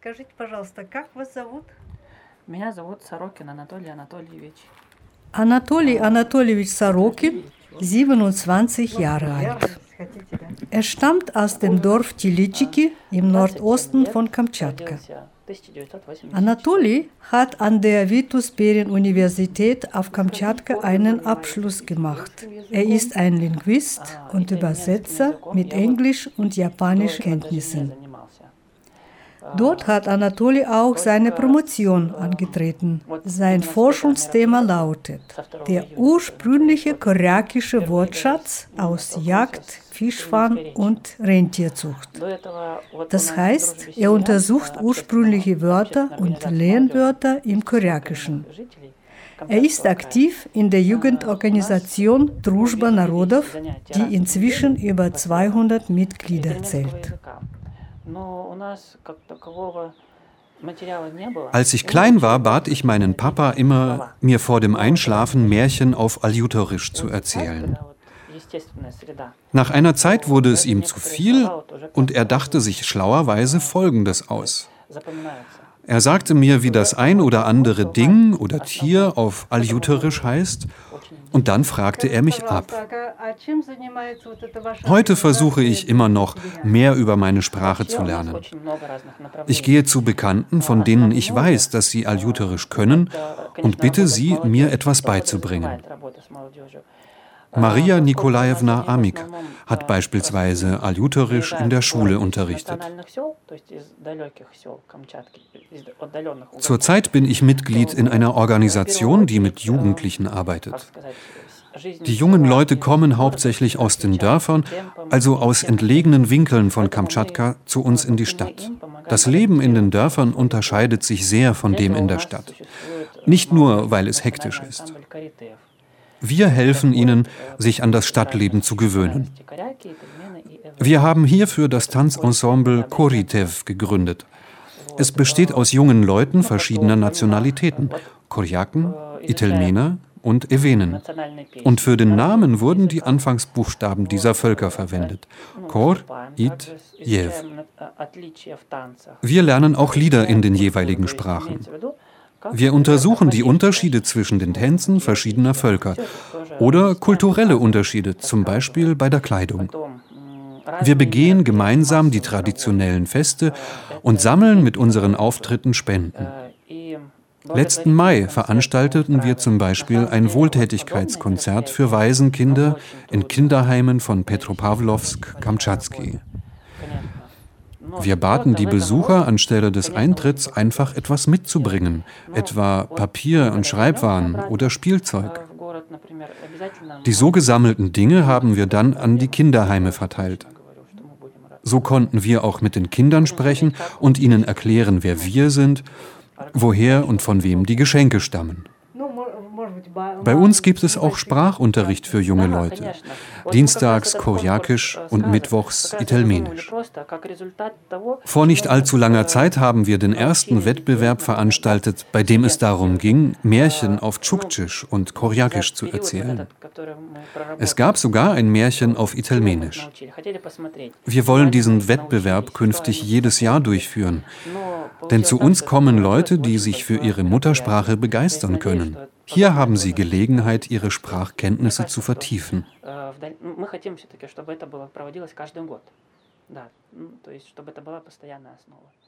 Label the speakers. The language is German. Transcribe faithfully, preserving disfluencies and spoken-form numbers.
Speaker 1: Скажите, пожалуйста, как вас зовут?
Speaker 2: Меня зовут Сорокин Анатолий Анатольевич.
Speaker 1: Anatoli Anatoliewicz Sorokin, siebenundzwanzig Jahre alt. Er stammt aus dem Dorf Tilitschiki im Nordosten von Kamtschatka. Anatoli hat an der Vitus-Bering-Universität auf Kamtschatka einen Abschluss gemacht. Er ist ein Linguist und Übersetzer mit Englisch- und Japanischkenntnissen. Dort hat Anatoli auch seine Promotion angetreten. Sein Forschungsthema lautet: der ursprüngliche koryakische Wortschatz aus Jagd, Fischfang und Rentierzucht. Das heißt, er untersucht ursprüngliche Wörter und Lehnwörter im Koryakischen. Er ist aktiv in der Jugendorganisation Druzhba Narodov, die inzwischen über zweihundert Mitglieder zählt.
Speaker 3: Als ich klein war, bat ich meinen Papa immer, mir vor dem Einschlafen Märchen auf Aljuterisch zu erzählen. Nach einer Zeit wurde es ihm zu viel und er dachte sich schlauerweise Folgendes aus. Er sagte mir, wie das ein oder andere Ding oder Tier auf Aljuterisch heißt, und dann fragte er mich ab. Heute versuche ich immer noch, mehr über meine Sprache zu lernen. Ich gehe zu Bekannten, von denen ich weiß, dass sie Aljuterisch können, und bitte sie, mir etwas beizubringen. Maria Nikolajewna Amik hat beispielsweise Aljuterisch in der Schule unterrichtet. Zurzeit bin ich Mitglied in einer Organisation, die mit Jugendlichen arbeitet. Die jungen Leute kommen hauptsächlich aus den Dörfern, also aus entlegenen Winkeln von Kamtschatka, zu uns in die Stadt. Das Leben in den Dörfern unterscheidet sich sehr von dem in der Stadt. Nicht nur, weil es hektisch ist. Wir helfen ihnen, sich an das Stadtleben zu gewöhnen. Wir haben hierfür das Tanzensemble Koritev gegründet. Es besteht aus jungen Leuten verschiedener Nationalitäten, Koryaken, Itelmener und Ewenen. Und für den Namen wurden die Anfangsbuchstaben dieser Völker verwendet: Kor, It, Jew. Wir lernen auch Lieder in den jeweiligen Sprachen. Wir untersuchen die Unterschiede zwischen den Tänzen verschiedener Völker oder kulturelle Unterschiede, zum Beispiel bei der Kleidung. Wir begehen gemeinsam die traditionellen Feste und sammeln mit unseren Auftritten Spenden. Letzten Mai veranstalteten wir zum Beispiel ein Wohltätigkeitskonzert für Waisenkinder in Kinderheimen von Petropawlowsk-Kamtschatski. Wir baten die Besucher, anstelle des Eintritts einfach etwas mitzubringen, etwa Papier und Schreibwaren oder Spielzeug. Die so gesammelten Dinge haben wir dann an die Kinderheime verteilt. So konnten wir auch mit den Kindern sprechen und ihnen erklären, wer wir sind, woher und von wem die Geschenke stammen. Bei uns gibt es auch Sprachunterricht für junge Leute. Dienstags Koryakisch und mittwochs Itelmenisch. Vor nicht allzu langer Zeit haben wir den ersten Wettbewerb veranstaltet, bei dem es darum ging, Märchen auf Tschuktsch und Koryakisch zu erzählen. Es gab sogar ein Märchen auf Itelmenisch. Wir wollen diesen Wettbewerb künftig jedes Jahr durchführen, denn zu uns kommen Leute, die sich für ihre Muttersprache begeistern können. Hier haben sie Gelegenheit, ihre Sprachkenntnisse zu vertiefen.
Speaker 2: Да, то есть, чтобы это было проводилось каждый год. Да, то есть, чтобы это была постоянная основа.